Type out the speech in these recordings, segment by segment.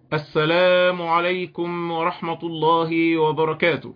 السلام عليكم ورحمة الله وبركاته.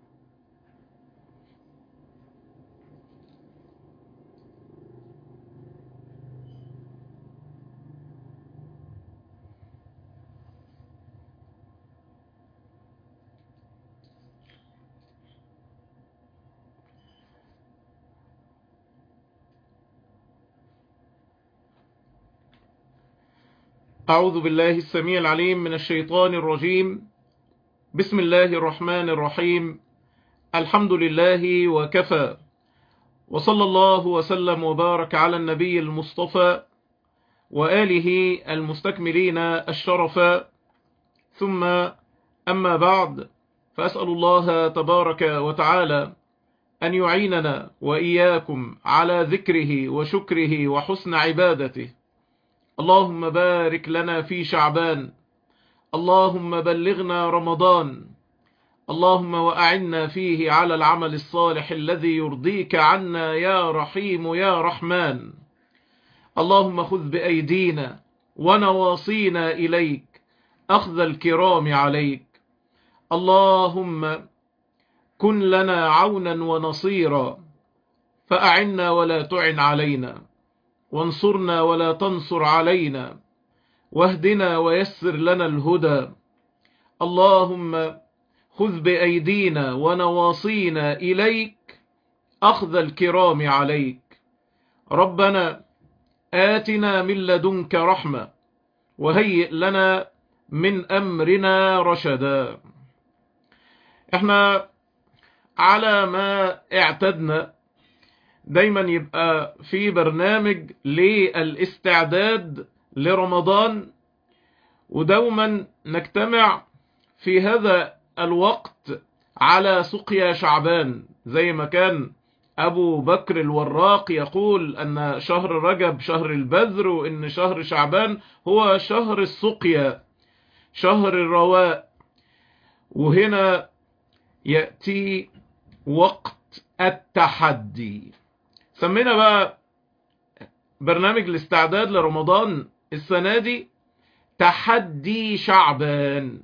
أعوذ بالله السميع العليم من الشيطان الرجيم. بسم الله الرحمن الرحيم. الحمد لله وكفى، وصلى الله وسلم وبارك على النبي المصطفى وآله المستكملين الشرفا، ثم أما بعد، فأسأل الله تبارك وتعالى أن يعيننا وإياكم على ذكره وشكره وحسن عبادته. اللهم بارك لنا في شعبان، اللهم بلغنا رمضان، اللهم وأعنا فيه على العمل الصالح الذي يرضيك عنا يا رحيم يا رحمن. اللهم خذ بأيدينا ونواصينا إليك أخذ الكرام عليك. اللهم كن لنا عونا ونصيرا، فأعنا ولا تعن علينا، وانصرنا ولا تنصر علينا، واهدنا ويسر لنا الهدى. اللهم خذ بأيدينا ونواصينا إليك أخذ الكرام عليك. ربنا آتنا من لدنك رحمة وهيئ لنا من أمرنا رشدا. احنا على ما اعتدنا دايما يبقى في برنامج للاستعداد لرمضان، ودوما نجتمع في هذا الوقت على سقيا شعبان، زي ما كان أبو بكر الوراق يقول أن شهر رجب شهر البذر، وإن شهر شعبان هو شهر السقيا، شهر الرواء. وهنا يأتي وقت التحدي. سمينا بقى برنامج الاستعداد لرمضان السنة دي تحدي شعبان،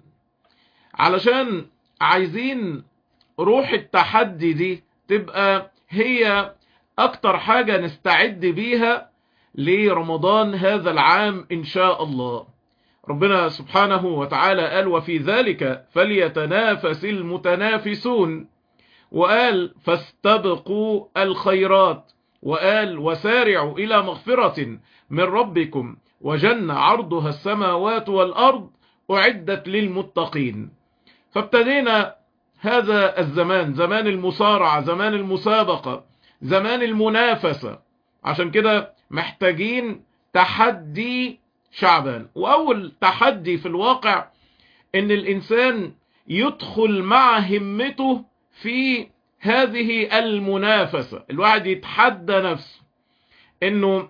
علشان عايزين روح التحدي دي تبقى هي اكتر حاجة نستعد بيها لرمضان هذا العام ان شاء الله. ربنا سبحانه وتعالى قال: وفي ذلك فليتنافس المتنافسون، وقال: فاستبقوا الخيرات، وقال: وسارعوا إلى مغفرة من ربكم وجنة عرضها السماوات والأرض أعدت للمتقين. فابتدينا هذا الزمان، زمان المصارعة، زمان المسابقة، زمان المنافسة. عشان كده محتاجين تحدي شعبان. وأول تحدي في الواقع إن الإنسان يدخل مع همته في هذه المنافسة. الواحد يتحدى نفسه إنه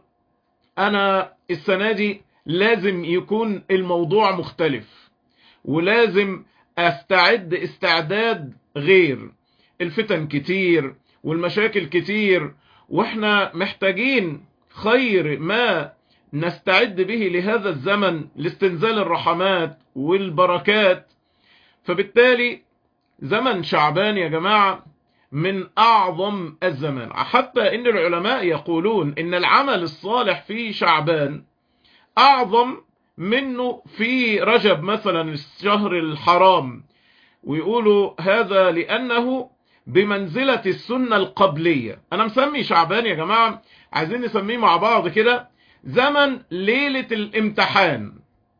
أنا السنة دي لازم يكون الموضوع مختلف، ولازم استعد استعداد غير. الفتن كتير والمشاكل كتير، واحنا محتاجين خير ما نستعد به لهذا الزمن لاستنزال الرحمات والبركات. فبالتالي زمن شعبان يا جماعة من أعظم الزمان، حتى إن العلماء يقولون إن العمل الصالح في شعبان أعظم منه في رجب مثلا، الشهر الحرام. ويقولوا هذا لأنه بمنزلة السنة القبلية. أنا مسمي شعبان يا جماعة، عايزين نسميه مع بعض كده زمن ليلة الامتحان،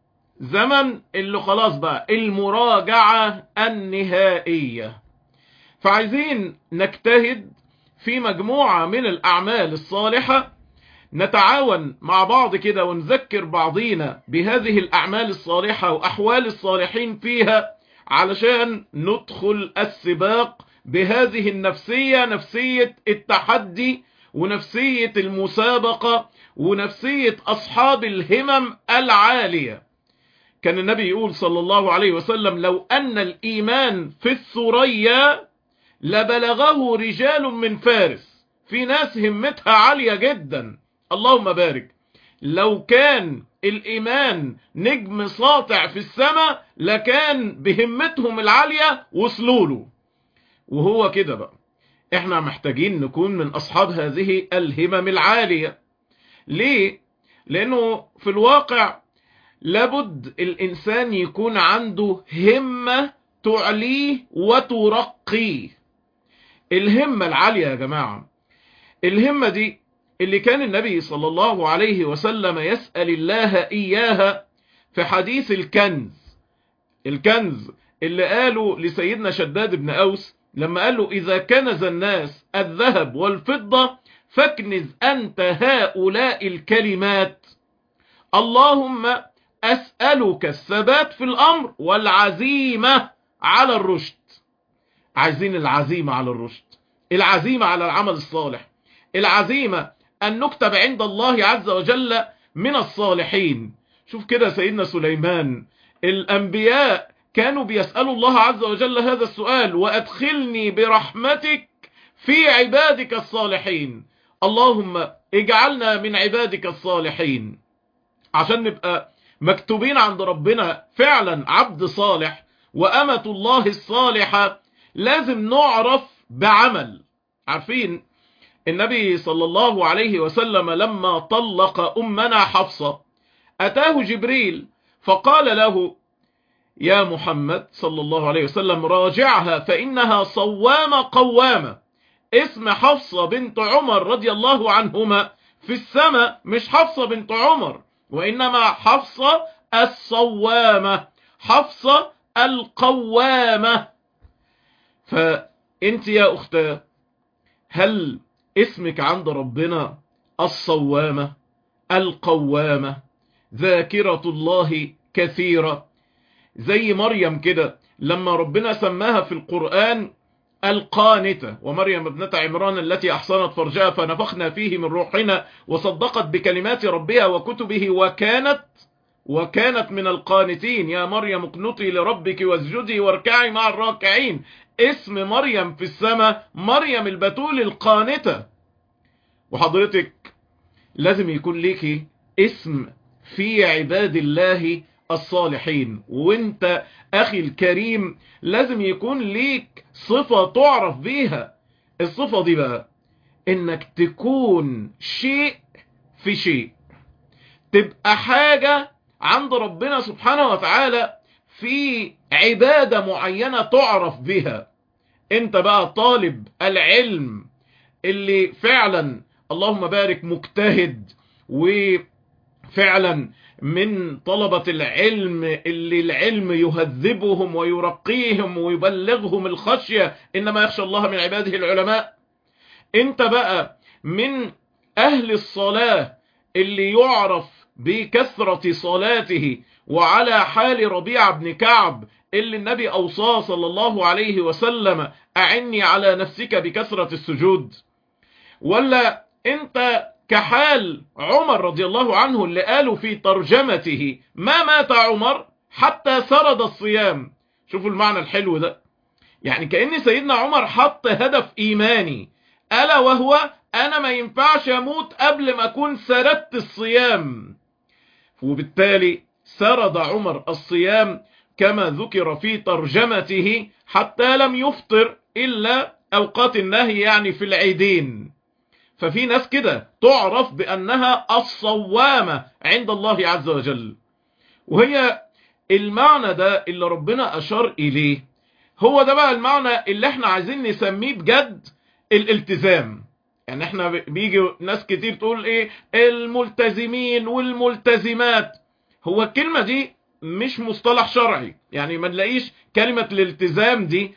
زمن اللي خلاص بقى المراجعة النهائية. فعايزين نجتهد في مجموعة من الأعمال الصالحة، نتعاون مع بعض كده ونذكر بعضينا بهذه الأعمال الصالحة وأحوال الصالحين فيها، علشان ندخل السباق بهذه النفسية، نفسية التحدي ونفسية المسابقة ونفسية أصحاب الهمم العالية. كان النبي يقول صلى الله عليه وسلم: لو أن الإيمان في الثريا لبلغه رجال من فارس. في ناس همتها عالية جدا، اللهم بارك. لو كان الإيمان نجم ساطع في السماء لكان بهمتهم العالية وصلوا له. وهو كده بقى احنا محتاجين نكون من أصحاب هذه الهمم العالية. ليه؟ لأنه في الواقع لابد الإنسان يكون عنده همة تعليه وترقيه. الهمة العالية يا جماعة، الهمة دي اللي كان النبي صلى الله عليه وسلم يسأل الله إياها في حديث الكنز اللي قالوا لسيدنا شداد بن أوس لما قال له إذا كنز الناس الذهب والفضة فاكنز أنت هؤلاء الكلمات: اللهم أسألك الثبات في الأمر والعزيمة على الرشد. عايزين العزيمة على الرشد، العزيمة على العمل الصالح، العزيمة أن نكتب عند الله عز وجل من الصالحين. شوف كده سيدنا سليمان، الأنبياء كانوا بيسألوا الله عز وجل هذا السؤال: وأدخلني برحمتك في عبادك الصالحين. اللهم اجعلنا من عبادك الصالحين. عشان نبقى مكتوبين عند ربنا فعلا عبد صالح وأمة الله الصالحة لازم نعرف بعمل. عارفين النبي صلى الله عليه وسلم لما طلق أمنا حفصة أتاه جبريل فقال له: يا محمد صلى الله عليه وسلم راجعها فإنها صوامة قوامة. اسم حفصة بنت عمر رضي الله عنهما في السماء مش حفصة بنت عمر، وإنما حفصة الصوامة، حفصة القوامة. فأنت يا أختاه هل اسمك عند ربنا الصوامة القوامة ذاكرة الله كثيرة زي مريم كده لما ربنا سماها في القرآن القانتة؟ ومريم ابنة عمران التي أحصنت فرجها فنفخنا فيه من روحنا وصدقت بكلمات ربها وكتبه وكانت من القانتين. يا مريم اقنطي لربك واسجدي واركعي مع الراكعين. اسم مريم في السماء مريم البتول القانتة. وحضرتك لازم يكون ليكي اسم في عباد الله الصالحين. وانت اخي الكريم لازم يكون ليك صفة تعرف بيها. الصفة دي بقى انك تكون شيء في شيء، تبقى حاجة عند ربنا سبحانه وتعالى في عبادة معينة تعرف بها. انت بقى طالب العلم اللي فعلا اللهم بارك مجتهد، وفعلا من طلبة العلم اللي العلم يهذبهم ويرقيهم ويبلغهم الخشية، إنما يخشى الله من عباده العلماء. انت بقى من أهل الصلاة اللي يعرف بكثرة صلاته، وعلى حال ربيع بن كعب اللي النبي أوصاه صلى الله عليه وسلم: أعني على نفسك بكثرة السجود. ولا انت كحال عمر رضي الله عنه اللي قالوا في ترجمته: ما مات عمر حتى سرد الصيام. شوفوا المعنى الحلو ده، يعني كأن سيدنا عمر حط هدف إيماني، ألا وهو أنا ما ينفعش أموت قبل ما أكون سردت الصيام. وبالتالي سرد عمر الصيام كما ذكر في ترجمته حتى لم يفطر إلا أوقات النهي، يعني في العيدين. ففي ناس كده تعرف بأنها الصوامة عند الله عز وجل. وهي المعنى ده اللي ربنا أشار إليه، هو ده بقى المعنى اللي احنا عايزين نسميه بجد الالتزام. يعني احنا بيجي ناس كتير تقول ايه الملتزمين والملتزمات. هو الكلمة دي مش مصطلح شرعي، يعني ما نلاقيش كلمة الالتزام دي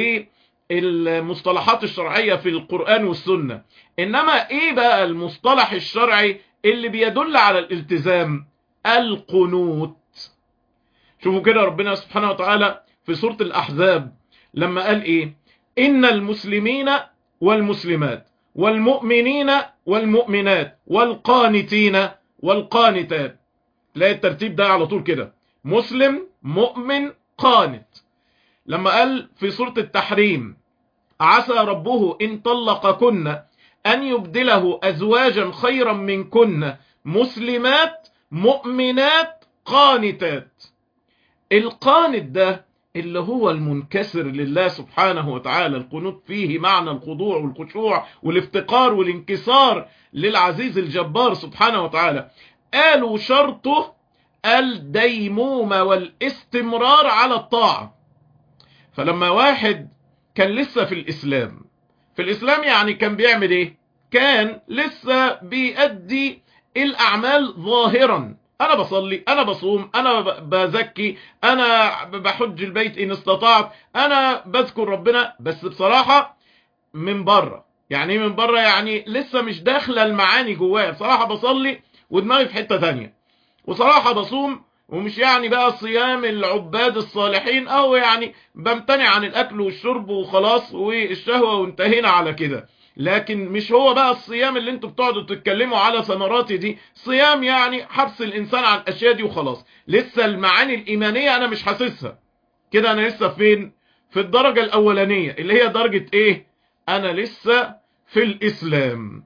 بالمصطلحات الشرعية في القرآن والسنة. انما ايه بقى المصطلح الشرعي اللي بيدل على الالتزام؟ القنوت. شوفوا كده ربنا سبحانه وتعالى في سورة الأحزاب لما قال ايه: إن المسلمين والمسلمات والمؤمنين والمؤمنات والقانتين والقانتات. لا الترتيب ده على طول كده: مسلم مؤمن قانت. لما قال في سورة التحريم: عسى ربه إن طلقكن أن يبدله أزواجا خيرا منكن مسلمات مؤمنات قانتات. القانت ده اللي هو المنكسر لله سبحانه وتعالى، القنوت فيه معنى الخضوع والخشوع والافتقار والانكسار للعزيز الجبار سبحانه وتعالى. قالوا شرطه الديمومة والاستمرار على الطاعة. فلما واحد كان لسه في الإسلام يعني كان بيعمل ايه؟ كان لسه بيأدي الأعمال ظاهرا، أنا بصلي، أنا بصوم، أنا بزكي، أنا بحج البيت إن استطعت، أنا بذكر ربنا، بس بصراحة من بره. يعني من بره يعني لسه مش داخله المعاني جوايا. بصراحة بصلي ودماغي في حتة تانية، وصراحة بصوم ومش يعني بقى صيام العباد الصالحين، او يعني بمتنع عن الاكل والشرب وخلاص والشهوة وانتهينا على كده. لكن مش هو بقى الصيام اللي انتوا بتقعدوا تتكلموا على ثمراته دي. صيام يعني حبس الانسان عن الاشياء دي وخلاص، لسه المعاني الايمانية انا مش حاسسها كده. انا لسه فين؟ في الدرجة الاولانية اللي هي درجة ايه؟ انا لسه في الاسلام.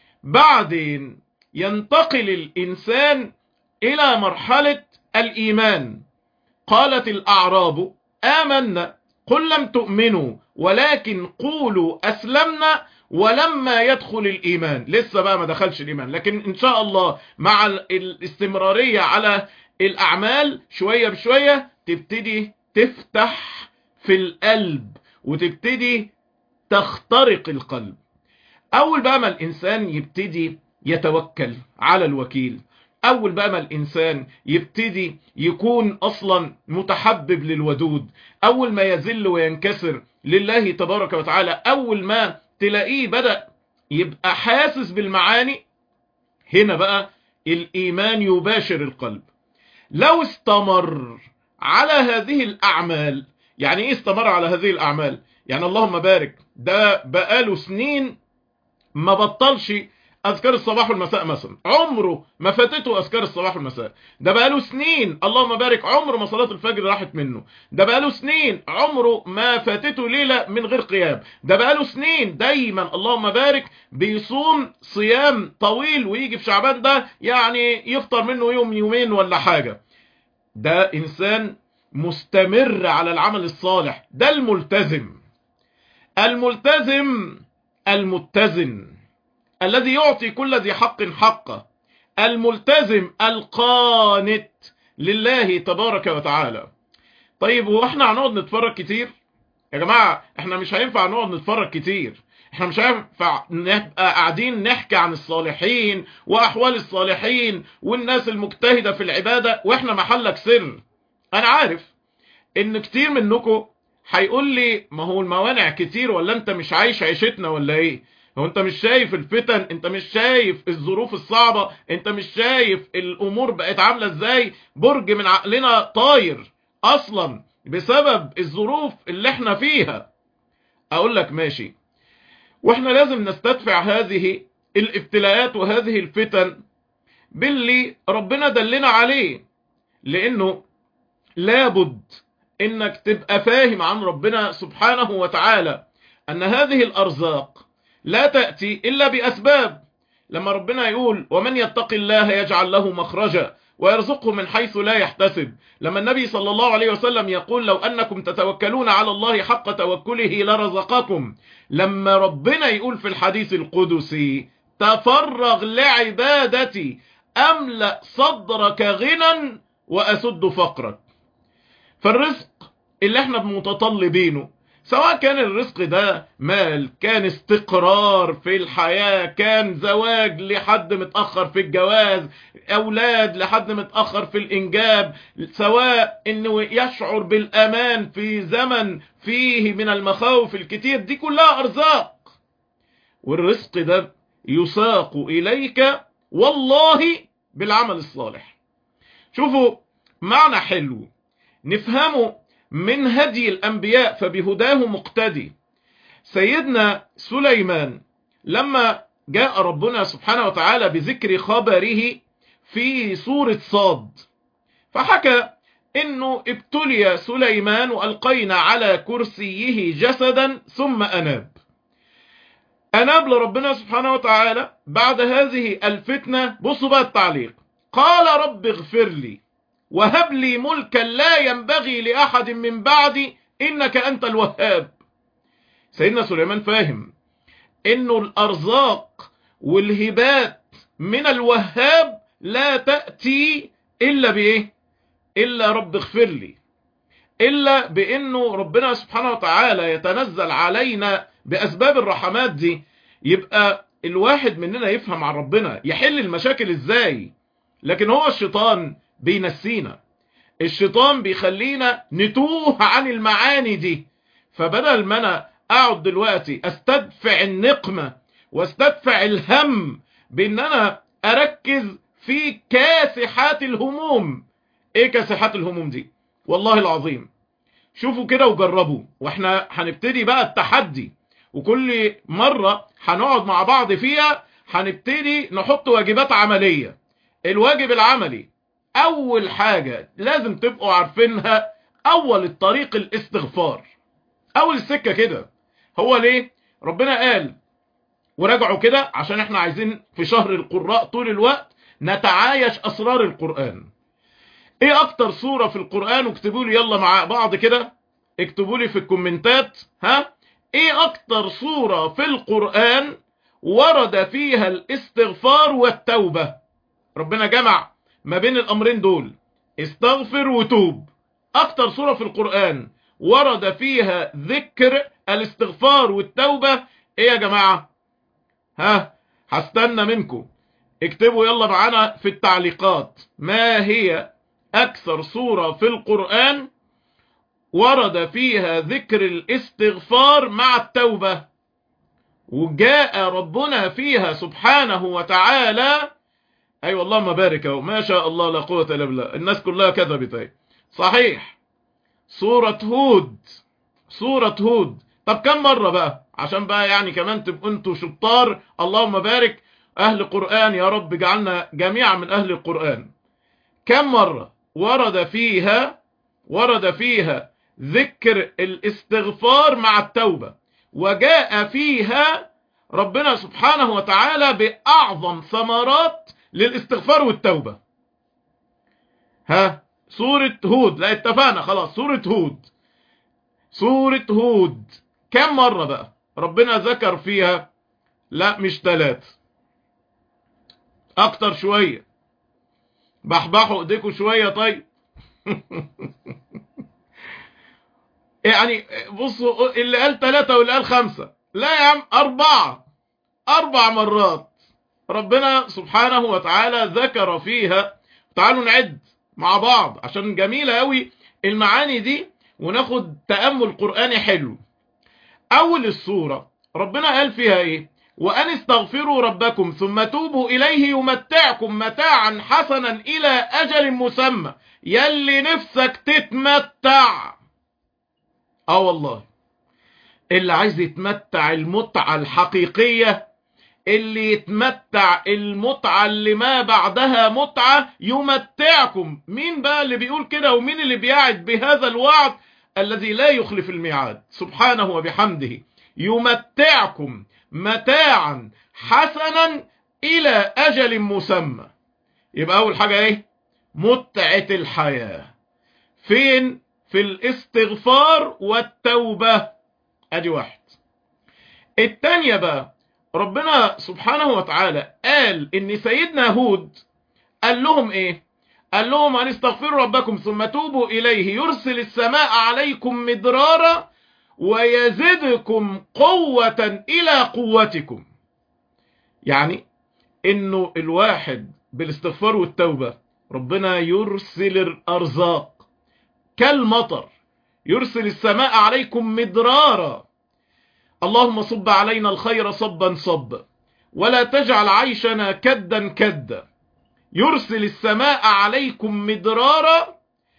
بعدين ينتقل الانسان الى مرحلة الايمان. قالت الاعراب آمنا قل لم تؤمنوا ولكن قولوا اسلمنا ولما يدخل الايمان. لسه بقى ما دخلش الايمان، لكن ان شاء الله مع الاستمرارية على الاعمال شوية بشوية تبتدي تفتح في القلب وتبتدي تخترق القلب. اول بقى ما الانسان يبتدي يتوكل على الوكيل، اول بقى ما الانسان يبتدي يكون اصلا متحبب للودود، اول ما يذل وينكسر لله تبارك وتعالى، اول ما تلاقيه بدأ يبقى حاسس بالمعاني، هنا بقى الايمان يباشر القلب. لو استمر على هذه الاعمال، يعني ايه استمر على هذه الاعمال؟ يعني اللهم بارك ده بقاله سنين ما بطلش اذكار الصباح والمساء مثلا، عمره ما فاتته اذكار الصباح والمساء. ده بقاله سنين اللهم بارك عمره ما صلاة الفجر راحت منه. ده بقاله سنين عمره ما فاتته ليلة من غير قيام. ده بقاله سنين دايما اللهم بارك بيصوم صيام طويل، ويجي في شعبان ده يعني يفطر منه يوم يومين ولا حاجة. ده انسان مستمر على العمل الصالح، ده الملتزم. الملتزم المتزن الذي يعطي كل ذي حق حقه، الملتزم القانت لله تبارك وتعالى. طيب واحنا هنقعد نتفرج كتير؟ يا جماعة احنا مش هينفع نقعد نتفرج كتير. احنا مش هينفع نبقى قاعدين نحكي عن الصالحين واحوال الصالحين والناس المجتهدة في العبادة واحنا محلك سر. انا عارف ان كتير منكم هيقول لي ما هو الموانع كتير، ولا انت مش عايش عيشتنا ولا ايه؟ هو انت مش شايف الفتن؟ انت مش شايف الظروف الصعبة؟ انت مش شايف الامور بقت عاملة ازاي؟ برج من عقلنا طاير اصلا بسبب الظروف اللي احنا فيها. اقول لك ماشي، واحنا لازم نستدفع هذه الابتلاءات وهذه الفتن باللي ربنا دلنا عليه، لانه لابد انك تبقى فاهم عن ربنا سبحانه وتعالى ان هذه الارزاق لا تأتي الا باسباب. لما ربنا يقول ومن يتق الله يجعل له مخرجا ويرزقه من حيث لا يحتسب، لما النبي صلى الله عليه وسلم يقول لو انكم تتوكلون على الله حق توكله لرزقكم، لما ربنا يقول في الحديث القدسي تفرغ لعبادتي املأ صدرك غنى واسد فقرك. فالرزق اللي احنا متطلبينه، سواء كان الرزق ده مال، كان استقرار في الحياة، كان زواج لحد متأخر في الجواز، اولاد لحد متأخر في الانجاب، سواء انه يشعر بالامان في زمن فيه من المخاوف الكتير، دي كلها ارزاق. والرزق ده يساق اليك والله بالعمل الصالح. شوفوا معنى حلو نفهمه من هدي الأنبياء فبهداه مقتدي. سيدنا سليمان لما جاء ربنا سبحانه وتعالى بذكر خبره في سورة صاد، فحكى إنه ابتلي سليمان وألقينا على كرسيه جسدا ثم أناب. أناب لربنا سبحانه وتعالى بعد هذه الفتنة. بصوا بقى التعليق: قال رب اغفر لي وهب لي ملكا لا ينبغي لأحد من بعدي إنك أنت الوهاب. سيدنا سليمان فاهم إنه الأرزاق والهبات من الوهاب لا تأتي إلا بإيه؟ إلا رب اغفر لي، إلا بإنه ربنا سبحانه وتعالى يتنزل علينا بأسباب الرحمات دي. يبقى الواحد مننا يفهم عن ربنا يحل المشاكل إزاي. لكن هو الشيطان بينسينا، الشيطان بيخلينا نتوه عن المعاني دي. فبدل ما أنا أقعد دلوقتي أستدفع النقمة واستدفع الهم بأن أنا أركز في كاسحات الهموم. إيه كاسحات الهموم دي؟ والله العظيم شوفوا كده وجربوا، واحنا هنبتدي بقى التحدي، وكل مرة هنقعد مع بعض فيها هنبتدي نحط واجبات عملية. الواجب العملي اول حاجة لازم تبقوا عارفينها، اول الطريق الاستغفار، اول السكة كده. هو ليه ربنا قال؟ وراجعوا كده عشان احنا عايزين في شهر القراء طول الوقت نتعايش اسرار القرآن. ايه اكتر سورة في القرآن؟ واكتبوا لي يلا مع بعض كده، اكتبوا لي في الكومنتات. ايه اكتر سورة في القرآن ورد فيها الاستغفار والتوبة؟ ربنا جمع ما بين الامرين دول، استغفر وتوب. اكتر سورة في القرآن ورد فيها ذكر الاستغفار والتوبة ايه يا جماعة؟ هستنى منكم، اكتبوا يلا معانا في التعليقات ما هي أكثر سورة في القرآن ورد فيها ذكر الاستغفار مع التوبة، وجاء ربنا فيها سبحانه وتعالى. أيوة اللهم بارك، ما شاء الله لا قوة إلا بالله، الناس كلها كذبت. صحيح، سورة هود. سورة هود. طب كم مرة بقى؟ عشان بقى يعني كمان تبقوا انتوا شطار، اللهم بارك أهل قرآن يا رب، جعلنا جميعا من أهل القرآن. كم مرة ورد فيها ذكر الاستغفار مع التوبة، وجاء فيها ربنا سبحانه وتعالى بأعظم ثمرات للاستغفار والتوبة؟ سورة هود. لا اتفقنا خلاص، سورة هود. سورة هود كم مرة بقى ربنا ذكر فيها؟ لا مش 3، اكتر شوية. بحبحوا ايديكم شوية. طيب يعني بصوا، اللي قال 3 واللي قال 5. لا يا عم، 4 مرات ربنا سبحانه وتعالى ذكر فيها. تعالوا نعد مع بعض عشان جميلة قوي المعاني دي، وناخد تأمل قرآني حلو. اول السورة ربنا قال فيها ايه؟ وأن استغفروا ربكم ثم توبوا إليه يمتعكم متاعا حسنا إلى أجل مسمى. يلي نفسك تتمتع، والله اللي عايز يتمتع المتعة الحقيقية، اللي يتمتع المتعة اللي ما بعدها متعة، يمتعكم. مين بقى اللي بيقول كده ومين اللي بيعد بهذا الوعد الذي لا يخلف الميعاد سبحانه وبحمده؟ يمتعكم متاعا حسنا إلى أجل مسمى. يبقى أول حاجة ايه؟ متعة الحياة. فين؟ في الاستغفار والتوبة. ادي واحد. التانية بقى ربنا سبحانه وتعالى قال ان سيدنا هود قال لهم ايه؟ قال لهم ان استغفروا ربكم ثم توبوا اليه يرسل السماء عليكم مدرارا ويزدكم قوة الى قوتكم. يعني انه الواحد بالاستغفار والتوبة ربنا يرسل الارزاق كالمطر، يرسل السماء عليكم مدرارا. اللهم صب علينا الخير صبا صبا ولا تجعل عيشنا كدا كدا. يرسل السماء عليكم مدرارا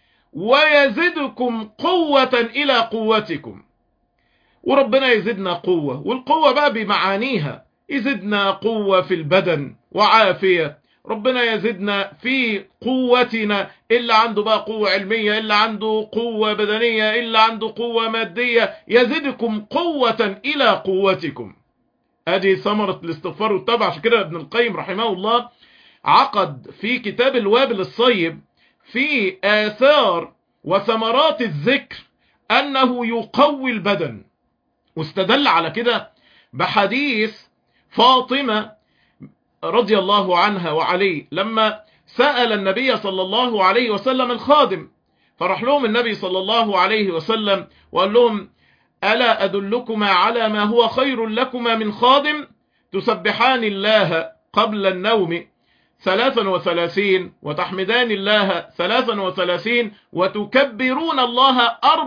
ويزدكم قوة إلى قوتكم. وربنا يزدنا قوة، والقوة بقى بمعانيها، يزدنا قوة في البدن وعافية، ربنا يزدنا في قوتنا، اللي عنده بقى قوة علمية، اللي عنده قوة بدنية، اللي عنده قوة مادية، يزدكم قوة إلى قوتكم. ادي ثمرة الاستغفار والتوبة. عشان كده ابن القيم رحمه الله عقد في كتاب الوابل الصيب في آثار وثمرات الذكر أنه يقوي البدن، واستدل على كده بحديث فاطمة رضي الله عنها وعليه لما سأل النبي صلى الله عليه وسلم الخادم، فرح لهم النبي صلى الله عليه وسلم وقال لهم: ألا أدلكما على ما هو خير لكما من خادم؟ تسبحان الله قبل النوم 33 وتحمدان الله 33 وتكبرون الله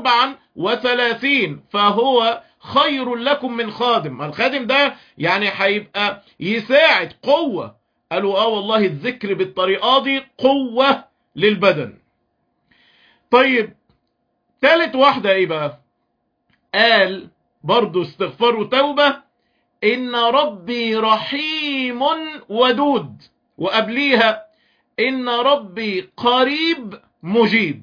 34 فهو خير لكم من خادم. الخادم ده يعني هيبقى يساعد قوة. قالوا والله الذكر بالطريقة دي قوة للبدن. طيب ثالث واحدة ايه بقى؟ قال برضو استغفار وتوبة: إن ربي رحيم ودود، وقبليها إن ربي قريب مجيب.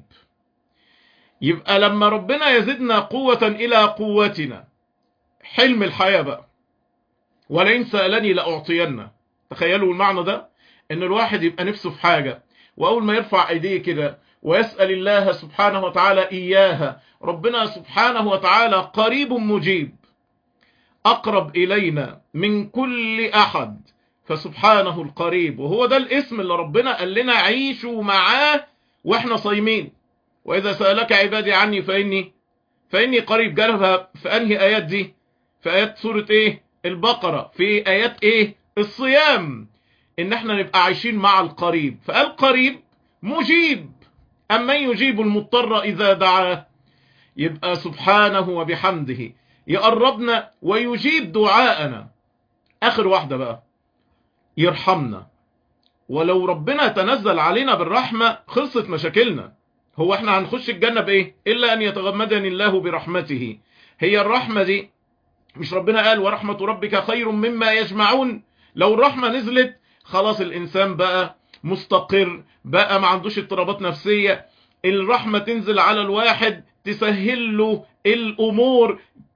يبقى لما ربنا يزدنا قوة إلى قوتنا، حلم الحياة بقى، ولئن سألني لأعطينه. تخيلوا المعنى ده، إن الواحد يبقى نفسه في حاجة، وأول ما يرفع ايديه كده ويسأل الله سبحانه وتعالى إياها، ربنا سبحانه وتعالى قريب مجيب، أقرب إلينا من كل أحد، فسبحانه القريب. وهو ده الاسم اللي ربنا قال لنا عيشوا معاه وإحنا صايمين. وإذا سألك عبادي عني فإني قريب. جالها في أنهي آيات دي؟ في آيات سورة إيه؟ البقرة. في آيات إيه؟ الصيام. إن إحنا نبقى عايشين مع القريب. فقال قريب مجيب، أمن يجيب المضطر إذا دعاه. يبقى سبحانه وبحمده يقربنا ويجيب دعاءنا. آخر واحدة بقى: يرحمنا. ولو ربنا تنزل علينا بالرحمة خلصت مشاكلنا. هو احنا هنخش الجنة بإيه؟ إلا أن يتغمدني الله برحمته. هي الرحمة دي مش ربنا قال: ورحمة ربك خير مما يجمعون؟ لو الرحمة نزلت خلاص الإنسان بقى مستقر، بقى ما عندوش اضطرابات نفسية. الرحمة تنزل على الواحد تسهل له الأمور،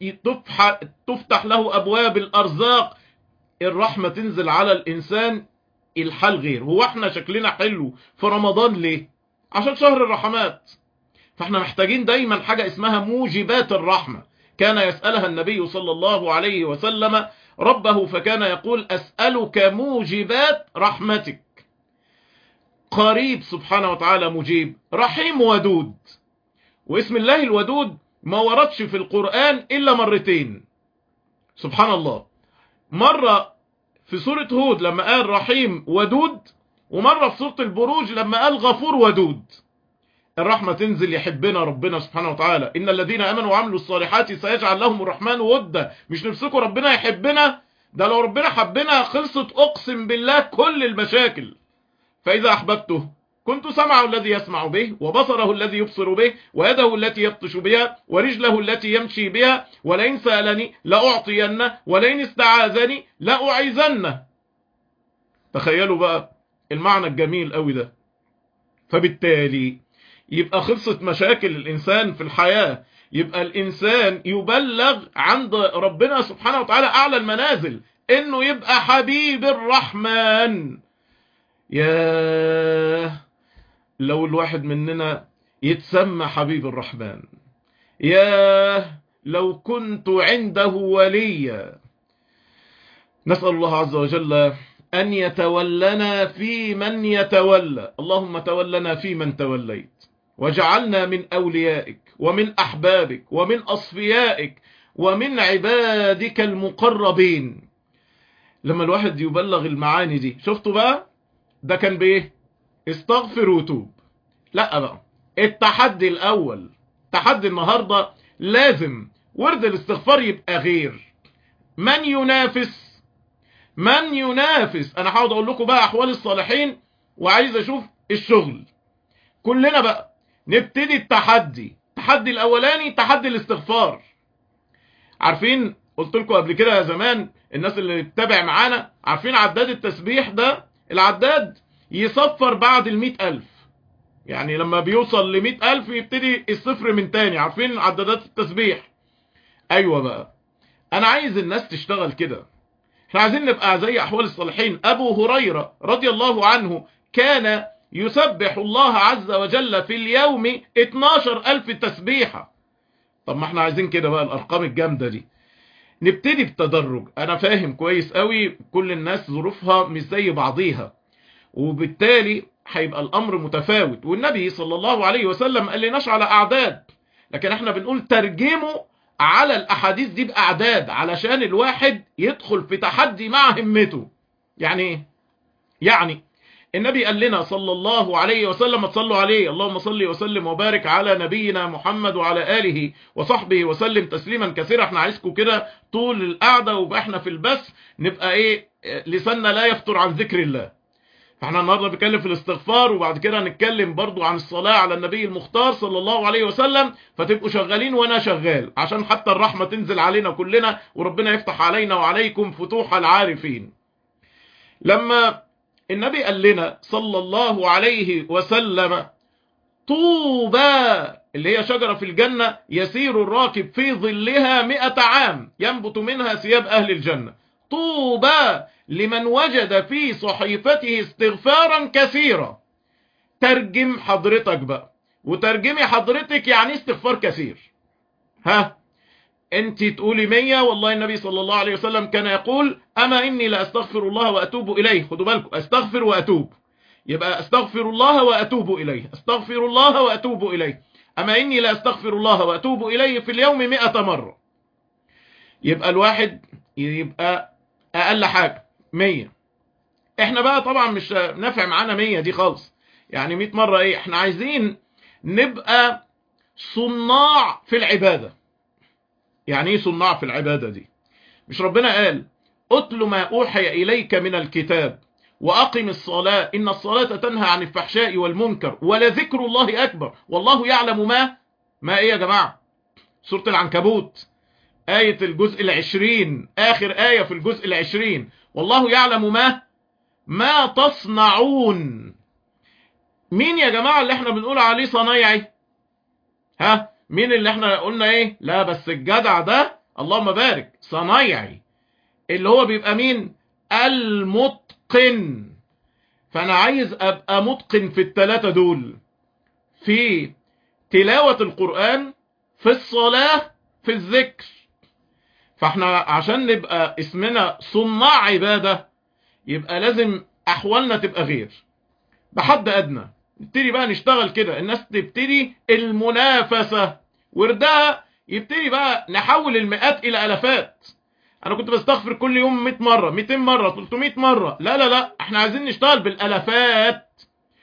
تفتح له أبواب الأرزاق. الرحمة تنزل على الإنسان الحال غير. هو احنا شكلنا حلو في رمضان ليه؟ عشان شهر الرحمات. فاحنا محتاجين دايما حاجة اسمها موجبات الرحمة. كان يسألها النبي صلى الله عليه وسلم ربه فكان يقول: أسألك موجبات رحمتك. قريب سبحانه وتعالى مجيب، رحيم ودود. واسم الله الودود ما وردش في القرآن إلا مرتين، سبحان الله. مرة في سورة هود لما قال رحيم ودود، ومرة في سورة البروج لما قال غفور ودود. الرحمة تنزل يحبنا ربنا سبحانه وتعالى: إن الذين آمنوا وعملوا الصالحات سيجعل لهم الرحمن ودا. مش نفسكم ربنا يحبنا؟ ده لو ربنا حبنا خلصت أقسم بالله كل المشاكل. فإذا أحببته كنت سمعه الذي يسمع به، وبصره الذي يبصر به، ويده التي يبطش بها، ورجله التي يمشي بها، ولئن سألني لأعطينه، ولئن استعاذني لأعيذنه. تخيلوا بقى المعنى الجميل قوي ده. فبالتالي يبقى خلصت مشاكل الإنسان في الحياة. يبقى الإنسان يبلغ عند ربنا سبحانه وتعالى أعلى المنازل، إنه يبقى حبيب الرحمن. ياه لو الواحد مننا يتسمى حبيب الرحمن. ياه لو كنت عنده وليا. نسأل الله عز وجل أن يتولنا في من يتولى. اللهم تولنا في من توليت، وجعلنا من أوليائك ومن أحبابك ومن أصفيائك ومن عبادك المقربين. لما الواحد يبلغ المعاني دي، شفتوا بقى ده كان بإيه؟ استغفر وتوب. لا بقى التحدي الأول، تحدي النهاردة لازم ورد الاستغفار يبقى غير. من ينافس؟ من ينافس؟ أنا هقعد أقول لكم بقى أحوال الصالحين، وعايز أشوف الشغل. كلنا بقى نبتدي التحدي. التحدي الأولاني تحدي الاستغفار. عارفين قلت لكم قبل كده زمان، الناس اللي بتتابع معانا عارفين عداد التسبيح ده، العداد يصفر بعد 100,000. يعني لما بيوصل ل100,000 يبتدي الصفر من تاني. عارفين عدادات التسبيح؟ ايوه بقى انا عايز الناس تشتغل كده. احنا عايزين نبقى زي احوال الصالحين. ابو هريرة رضي الله عنه كان يسبح الله عز وجل في اليوم 12,000 تسبيحة. طب ما احنا عايزين كده بقى الارقام الجامدة دي. نبتدي بالتدرج. انا فاهم كويس قوي كل الناس ظروفها مش زي بعضيها، وبالتالي هيبقى الامر متفاوت، والنبي صلى الله عليه وسلم قال لناش على اعداد، لكن احنا بنقول ترجموا على الاحاديث دي باعداد علشان الواحد يدخل في تحدي مع همته. يعني ايه؟ يعني النبي قال لنا صلى الله عليه وسلم، تصلوا عليه اللهم صل وسلم وبارك على نبينا محمد وعلى آله وصحبه وسلم تسليما كثيرا. احنا عايزكم كده طول القعدة وبقى احنا في البث نبقى ايه، لساننا لا يفتر عن ذكر الله. فاحنا النهارده بنتكلم في الاستغفار، وبعد كده هنتكلم برضو عن الصلاة على النبي المختار صلى الله عليه وسلم، فتبقوا شغالين وانا شغال عشان حتى الرحمة تنزل علينا كلنا، وربنا يفتح علينا وعليكم فتوح العارفين. لما النبي قال لنا صلى الله عليه وسلم طوبى، اللي هي شجرة في الجنة يسير الراكب في ظلها 100 عام ينبت منها ثياب أهل الجنة، طوبى لمن وجد في صحيفته استغفارا كثيرا. ترجم حضرتك بقى وترجمي حضرتك يعني استغفار كثير. ها انت تقولي 100، والله النبي صلى الله عليه وسلم كان يقول اما اني لا استغفر الله واتوب اليه. خدوا بالكم، استغفر واتوب، يبقى استغفر الله واتوب اليه، استغفر الله واتوب اليه. اما اني لا استغفر الله واتوب اليه في اليوم 100 مرة. يبقى الواحد يبقى اقل حاجة 100. احنا بقى طبعا مش نافع معانا 100 دي خالص، يعني 100 مرة ايه، احنا عايزين نبقى صناع في العبادة. يعني ايه صناع في العبادة دي؟ مش ربنا قال اتل ما اوحي اليك من الكتاب واقم الصلاة ان الصلاة تنهى عن الفحشاء والمنكر ولذكر الله اكبر والله يعلم ما ايه يا جماعة؟ سورة العنكبوت آية الجزء 20، اخر آية في الجزء 20، والله يعلم ما تصنعون. مين يا جماعة اللي احنا بنقول عليه صنايعي؟ ها مين اللي احنا قلنا ايه؟ لا بس الجدع ده اللهم بارك صنايعي، اللي هو بيبقى مين؟ المتقن. فانا عايز ابقى متقن في الثلاثة دول، في تلاوة القرآن، في الصلاة، في الذكر. فاحنا عشان نبقى اسمنا صناع عبادة يبقى لازم احوالنا تبقى غير بحد ادنى. نبتدي بقى نشتغل كده، الناس تبتدي المنافسة وردها، يبتدي بقى نحول المئات الى الافات. انا كنت بستغفر كل يوم 100 مرة 200 مرة 300 مرة، لا لا لا، احنا عايزين نشتغل بالالافات.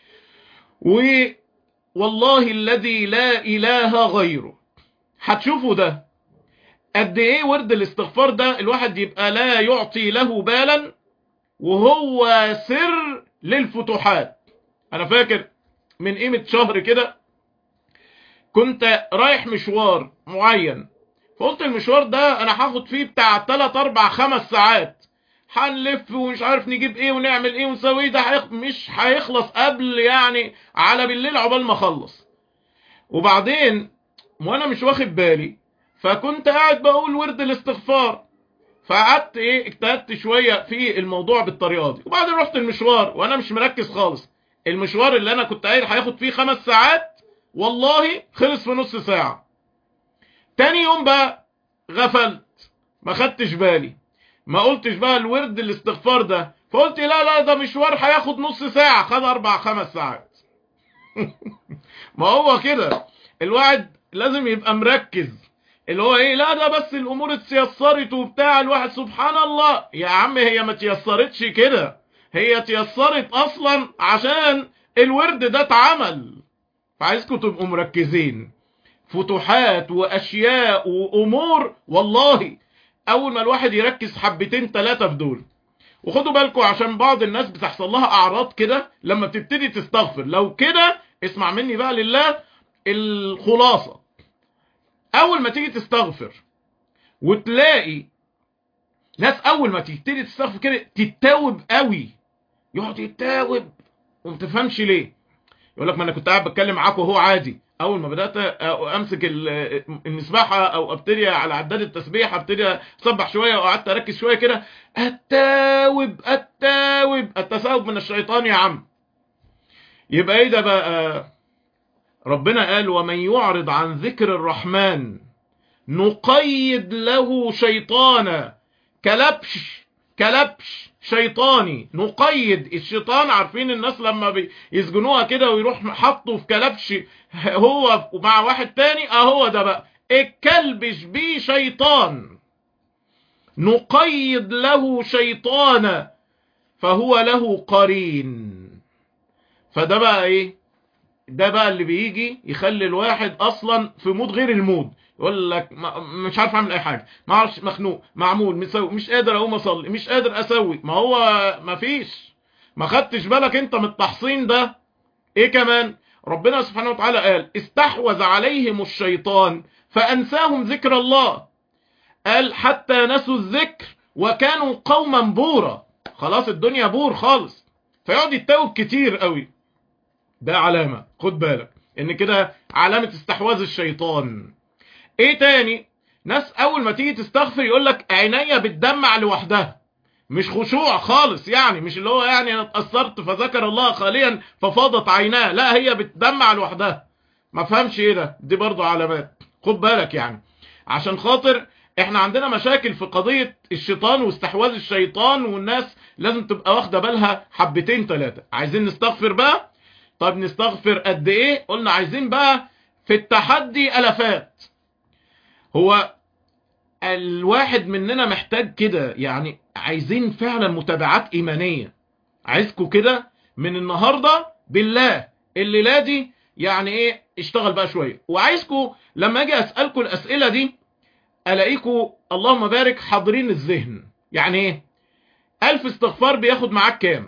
والله الذي لا اله غيره هتشوفوا ده قد ايه ورد الاستغفار ده الواحد يبقى لا يعطي له بالا، وهو سر للفتوحات. انا فاكر من قيمة شهر كده كنت رايح مشوار معين، فقلت المشوار ده انا هاخد فيه بتاع 3 4 5 ساعات، هنلف ومش عارف نجيب ايه ونعمل ايه ونسوي، ده مش هيخلص قبل يعني على بالليل عقبال ما اخلص. وبعدين وانا مش واخد بالي فكنت قاعد بقول ورد الاستغفار، فقعدت ايه اجتهدت شوية في الموضوع بالطريقة دي، وبعدين رحت المشوار وانا مش مركز خالص. المشوار اللي انا كنت قايل هياخد فيه 5 ساعات والله خلص في نص ساعة. تاني يوم بقى غفلت، ما خدتش بالي، ما قلتش بقى الورد الاستغفار ده، فقلت لا لا ده مشوار هياخد نص ساعة، خد 4 5 ساعات. ما هو كده الواحد لازم يبقى مركز، اللي هو ايه، لا ده بس الامور اتيسرت وبتاع، الواحد سبحان الله يا عم هي ما تيسرتش كده، هي تيسرت اصلا عشان الورد ده اتعمل. فعايزكم تبقوا مركزين، فتوحات واشياء وامور، والله اول ما الواحد يركز حبتين 3 في دول. وخدوا بالكم عشان بعض الناس بتحصل لها اعراض كده لما بتبتدي تستغفر. لو كده اسمع مني بقى لله الخلاصة، اول ما تيجي تستغفر وتلاقي ناس اول ما تبتدي تستغفر كده تتاوب قوي، يقعد يتاوب وما تفهمش ليه، يقول لك ما انا كنت قاعد بتكلم معاك وهو عادي، اول ما بدات امسك المسبحه او ابتدي على عداد التسبيح، ابتدي اسبح شويه وقعدت اركز شويه كده، التثاؤب من الشيطان يا عم. يبقى ايه ده بقى؟ ربنا قال ومن يعرض عن ذكر الرحمن نقيد له شيطانا، كلبش شيطاني. نقيد الشيطان، عارفين الناس لما يسجنوها كده ويروح حطه في كلبش هو مع واحد تاني، هو ده بقى الكلبش بيه شيطان. نقيد له شيطانا فهو له قرين. فده بقى ايه؟ ده بقى اللي بيجي يخلي الواحد اصلا في مود غير المود، يقول لك مش عارف اعمل اي حاجه، ما اعرفش، مخنوق، معمول، مسوي، مش قادر اقوم اصلي، مش قادر اسوي. ما هو ما فيش، ما خدتش بالك انت من التحصين ده. ايه كمان؟ ربنا سبحانه وتعالى قال استحوذ عليهم الشيطان فانساهم ذكر الله. قال حتى نسوا الذكر وكانوا قوما بورا. خلاص الدنيا بور خالص، فيقعد يتوب كتير قوي. ده علامة، خد بالك ان كده علامة استحواذ الشيطان. ايه تاني؟ ناس اول ما تيجي تستغفر يقولك عينيا بتدمع لوحدها. مش خشوع خالص، يعني مش اللي هو يعني انا اتأثرت فذكر الله خاليا ففاضت عيناه، لا هي بتدمع لوحدها. ما فهمش ايه ده، دي برضو علامات، خد بالك يعني. عشان خاطر احنا عندنا مشاكل في قضية الشيطان واستحواذ الشيطان، والناس لازم تبقى واخدة بالها حبتين ثلاثة. عايزين نستغفر بقى. طيب نستغفر قد ايه؟ قلنا عايزين بقى في التحدي الافات. هو الواحد مننا محتاج كده، يعني عايزين فعلا متابعات ايمانية. عايزكم كده من النهاردة بالله الليلة دي يعني ايه اشتغل بقى شوية. وعايزكم لما اجي اسألكم الاسئلة دي الاقيكم اللهم بارك حاضرين الذهن. يعني ايه 1000 استغفار بياخد معاك كام؟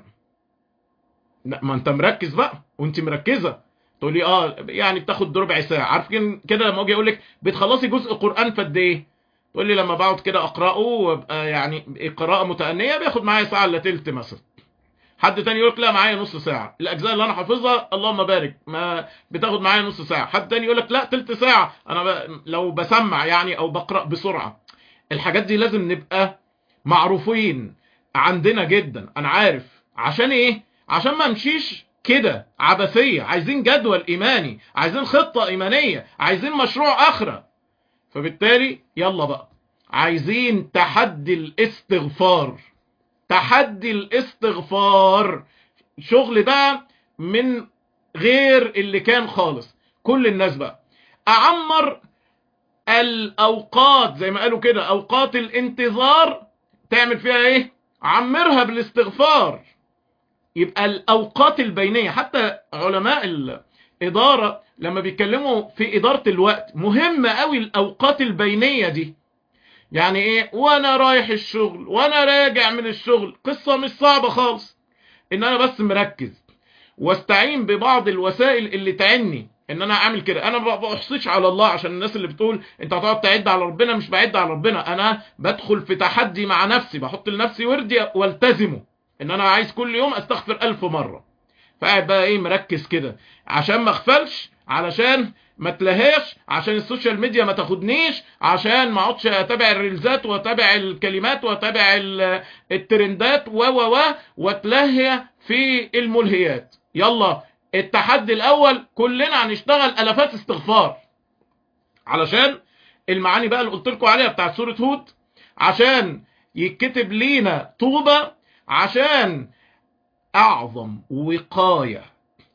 لا ما انت مركز بقى وانت مركزة تقولي يعني بتاخد ربع ساعة. عارف كده لما اجي اقول لك بتخلصي جزء قرآن في قد ايه؟ تقول لي لما بقعد كده اقراه وابقى يعني قراءة متأنية بياخد معايا ساعة الا تلت مثلا. حد تاني يقول لك لا معايا نص ساعة. الاجزاء اللي انا حافظها اللهم بارك ما بتاخد معايا نص ساعة. حد تاني يقول لك لا تلت ساعة انا لو بسمع يعني او بقرأ بسرعة. الحاجات دي لازم نبقى معروفين عندنا جدا. انا عارف عشان ايه؟ عشان ما امشيش كده عبثية. عايزين جدول ايماني، عايزين خطة ايمانية، عايزين مشروع اخرة. فبالتالي يلا بقى عايزين تحدي الاستغفار. تحدي الاستغفار شغل بقى من غير اللي كان خالص. كل الناس بقى اعمر الاوقات زي ما قالوا كده، اوقات الانتظار تعمل فيها ايه؟ عمرها بالاستغفار. يبقى الاوقات البينية، حتى علماء الادارة لما بيتكلموا في ادارة الوقت مهمة قوي الاوقات البينية دي. يعني ايه؟ وانا رايح الشغل وانا راجع من الشغل، قصة مش صعبة خالص ان انا بس مركز واستعين ببعض الوسائل اللي تعني ان انا اعمل كده. انا ما بحصيش على الله عشان الناس اللي بتقول انت هتقعد تعد على ربنا. مش بعد على ربنا، انا بدخل في تحدي مع نفسي، بحط لنفسي وردي والتزمه ان انا عايز كل يوم استغفر 1000 مرة. فقاعد بقى ايه مركز كده عشان ما اغفلش، علشان ما تلهاش، عشان السوشيال ميديا ما تاخدنيش، عشان ما اقعدش اتابع الريلزات واتابع الكلمات واتابع الترندات واتلهي في الملهيات. يلا التحدي الاول كلنا هنشتغل الافات استغفار علشان المعاني بقى اللي قلت لكم عليها بتاعت سورة هود، عشان يتكتب لينا طوبة، عشان اعظم وقاية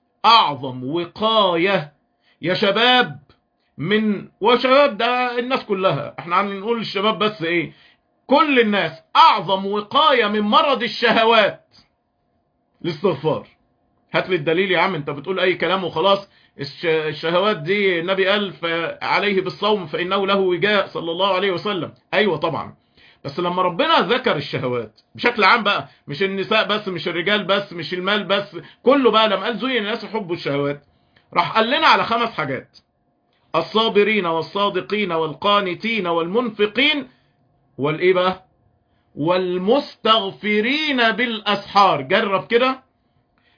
يا شباب. وشباب ده الناس كلها، احنا هنقول الشباب بس ايه، كل الناس اعظم وقاية من مرض الشهوات الاستغفار. هات لي الدليل يا عم، انت بتقول اي كلام وخلاص. الشهوات دي النبي قال عليه بالصوم فانه له وجاء صلى الله عليه وسلم. ايوه طبعا، بس لما ربنا ذكر الشهوات بشكل عام بقى، مش النساء بس، مش الرجال بس، مش المال بس، كله بقى، لما قال زين الناس حب الشهوات راح قال لنا على 5 حاجات: الصابرين والصادقين والقانتين والمنفقين والايه بقى، والمستغفرين بالاسحار. جرب كده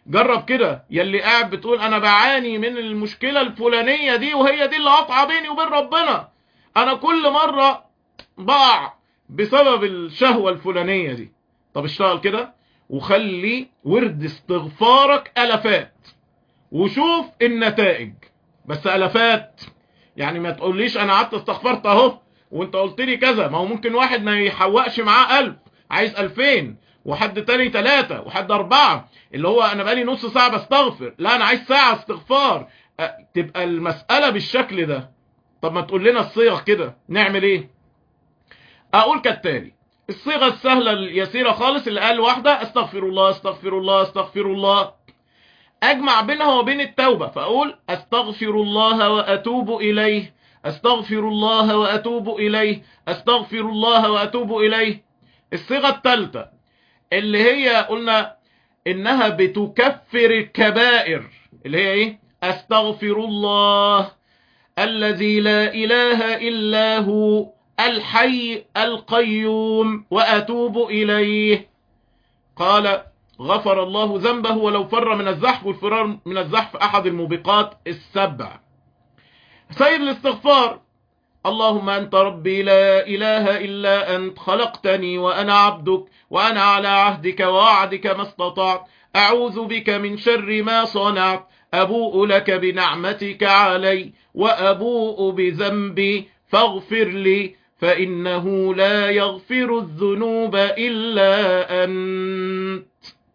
جرب كده يلي قاعد بتقول انا بعاني من المشكلة الفلانية دي وهي دي اللي قاطعة بيني وبين ربنا، انا كل مرة بقع بسبب الشهوة الفلانية دي. طب اشتغل كده وخلي ورد استغفارك الافات وشوف النتائج، بس الافات. يعني ما تقوليش انا قعدت استغفرت اهو وانت قلت لي كذا، ما هو ممكن واحد ما يحوقش معاه 1000 عايز 2000، وحد تاني 3، وحد 4، اللي هو انا بقالي نص ساعة بستغفر، لا انا عايز ساعة استغفار. تبقى المسألة بالشكل ده. طب ما تقول لنا الصيغ كده نعمل ايه؟ اقول كالتالي: الصيغة السهلة اليسيرة خالص اللي قال واحدة استغفر الله استغفر الله استغفر الله، اجمع بينها وبين التوبة فاقول استغفر الله واتوب اليه، استغفر الله واتوب اليه، استغفر الله واتوب اليه. الصيغة الثالثة اللي هي قلنا انها بتكفر الكبائر، اللي هي ايه؟ استغفر الله الذي لا اله الا هو الحي القيوم واتوب اليه. قال غفر الله ذنبه ولو فر من الزحف، والفرار من الزحف احد الموبقات السبع. سيد الاستغفار: اللهم أنت ربي لا إله إلا أنت خلقتني وأنا عبدك وأنا على عهدك ووعدك ما استطعت، أعوذ بك من شر ما صنعت، أبوء لك بنعمتك علي وأبوء بذنبي فاغفر لي فإنه لا يغفر الذنوب إلا أنت.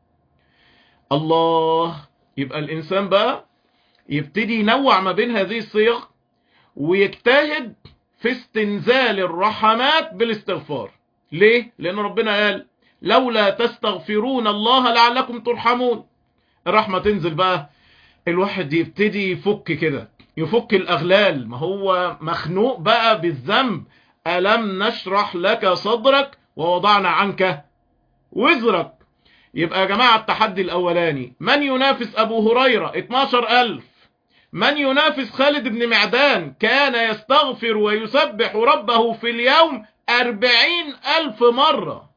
الله. يبقى الإنسان بقى يبتدي ينوع ما بين هذه الصيغ ويجتهد في استنزال الرحمات بالاستغفار. ليه؟ لأن ربنا قال لولا تستغفرون الله لعلكم ترحمون. الرحمة تنزل بقى، الواحد يبتدي يفك كده، يفك الأغلال، ما هو مخنوق بقى بالذنب. ألم نشرح لك صدرك ووضعنا عنك وزرك. يبقى يا جماعة التحدي الأولاني: من ينافس أبو هريرة 12,000؟ من ينافس خالد بن معدان كان يستغفر ويسبح ربه في اليوم 40,000 مرة؟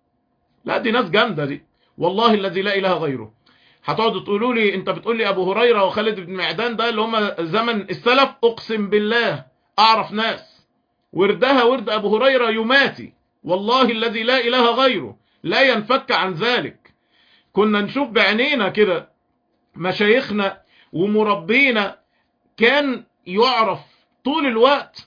لا دي ناس جامدة دي، والله الذي لا إله غيره. هتقعدوا تقولوا لي انت بتقول لي ابو هريرة وخالد بن معدان ده اللي هم زمن السلف، اقسم بالله اعرف ناس وردها ورد ابو هريرة يماتي، والله الذي لا اله غيره، لا ينفك عن ذلك. كنا نشوف بعينينا كده مشايخنا ومربينا كان يعرف طول الوقت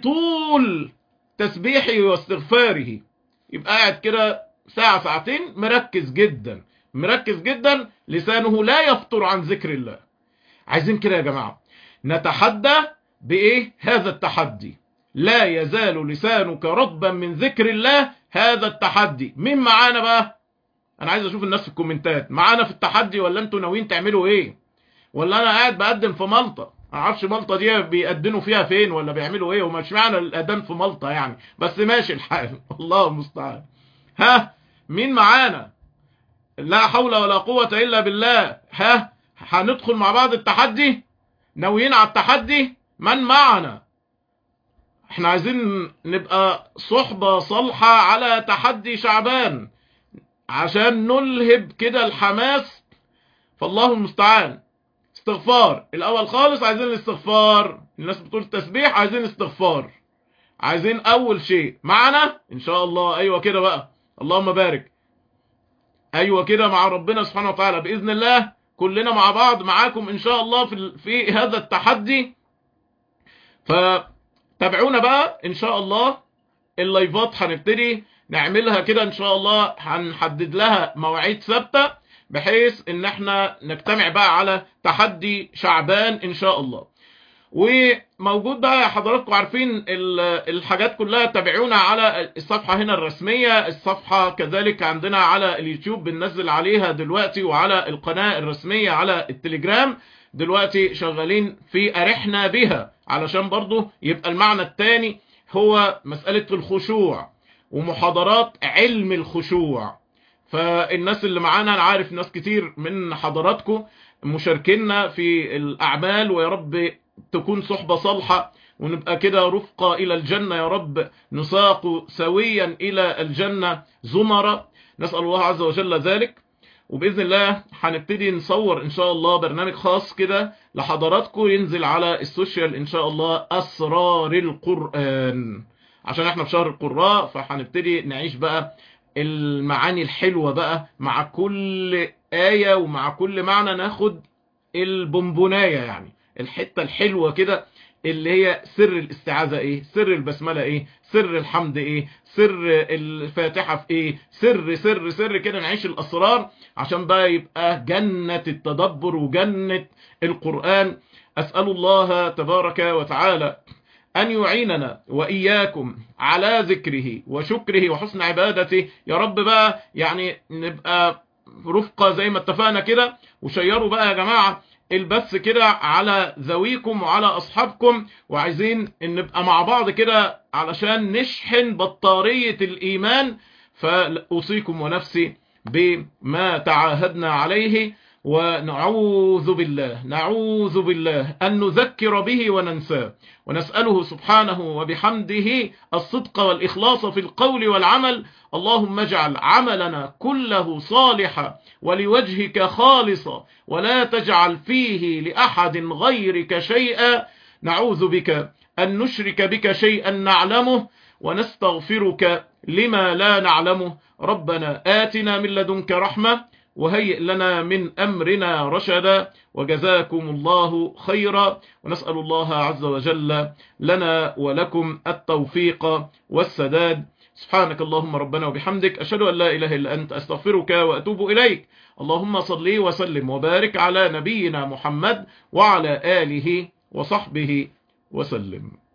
بطول تسبيحه واستغفاره، يبقى قاعد كده ساعة ساعتين مركز جدا مركز جدا، لسانه لا يفطر عن ذكر الله. عايزين كده يا جماعة نتحدى بإيه؟ هذا التحدي: لا يزال لسانك رطبا من ذكر الله. هذا التحدي مين معانا بقى؟ انا عايز اشوف الناس في الكومنتات معانا في التحدي، ولا انتوا ناويين تعملوا ايه؟ ولا انا قاعد بقدم في مالطا؟ ما اعرفش مالطا دي بيقدموا فيها فين ولا بيعملوا ايه، ومش معنى الاذان في مالطا يعني، بس ماشي الحال الله المستعان. ها مين معانا؟ لا حول ولا قوة الا بالله. ها هندخل مع بعض التحدي؟ ناويين على التحدي؟ من معنا؟ احنا عايزين نبقى صحبة صالحة على تحدي شعبان عشان نلهب كده الحماس، فالله المستعان. استغفار الاول خالص، عايزين الاستغفار. الناس بتقول تسبيح، عايزين استغفار. عايزين اول شيء معنا ان شاء الله. ايوه كده بقى، اللهم بارك. ايوه كده مع ربنا سبحانه وتعالى باذن الله، كلنا مع بعض معاكم ان شاء الله في هذا التحدي. فتابعونا بقى ان شاء الله. اللايفات هنبتدي نعملها كده ان شاء الله، هنحدد لها مواعيد ثابته بحيث ان احنا نجتمع بقى على تحدي شعبان ان شاء الله. وموجود بقى حضراتكم عارفين الحاجات كلها، تابعونا على الصفحة هنا الرسمية، الصفحة كذلك عندنا على اليوتيوب بننزل عليها دلوقتي، وعلى القناة الرسمية على التليجرام دلوقتي شغالين في أرحنا بها، علشان برضو يبقى المعنى الثاني هو مسألة الخشوع ومحاضرات علم الخشوع. فالناس اللي معانا، انا عارف ناس كتير من حضراتكم مشاركينا في الأعمال، ويا رب تكون صحبة صالحة ونبقى كده رفقة إلى الجنة يا رب، نساق سويا إلى الجنة زمرة، نسأل الله عز وجل ذلك. وبإذن الله هنبتدي نصور إن شاء الله برنامج خاص كده لحضراتكم ينزل على السوشيال إن شاء الله، أسرار القرآن، عشان احنا في شهر القراء، فهنبتدي نعيش بقى المعاني الحلوة بقى مع كل آية ومع كل معنى، ناخد البونبوناية يعني الحتة الحلوة كده اللي هي سر الاستعاذة ايه، سر البسملة ايه، سر الحمد ايه، سر الفاتحة في ايه، سر كده نعيش الاسرار عشان بقى يبقى جنة التدبر وجنة القرآن. اسأل الله تبارك وتعالى أن يعيننا وإياكم على ذكره وشكره وحسن عبادته يا رب. بقى يعني نبقى رفقة زي ما اتفقنا كده، وشيروا بقى يا جماعة البث كده على ذويكم وعلى أصحابكم، وعايزين نبقى مع بعض كده علشان نشحن بطارية الإيمان. فأوصيكم ونفسي بما تعاهدنا عليه، ونعوذ بالله أن نذكر به وننساه، ونسأله سبحانه وبحمده الصدق والإخلاص في القول والعمل. اللهم اجعل عملنا كله صالحا ولوجهك خالصا، ولا تجعل فيه لأحد غيرك شيئا. نعوذ بك أن نشرك بك شيئا نعلمه، ونستغفرك لما لا نعلمه. ربنا آتنا من لدنك رحمة وهيئ لنا من أمرنا رشدا، وجزاكم الله خيرا. ونسأل الله عز وجل لنا ولكم التوفيق والسداد. سبحانك اللهم ربنا وبحمدك، أشهد أن لا إله إلا أنت، أستغفرك وأتوب إليك. اللهم صل وسلم وبارك على نبينا محمد وعلى آله وصحبه وسلم.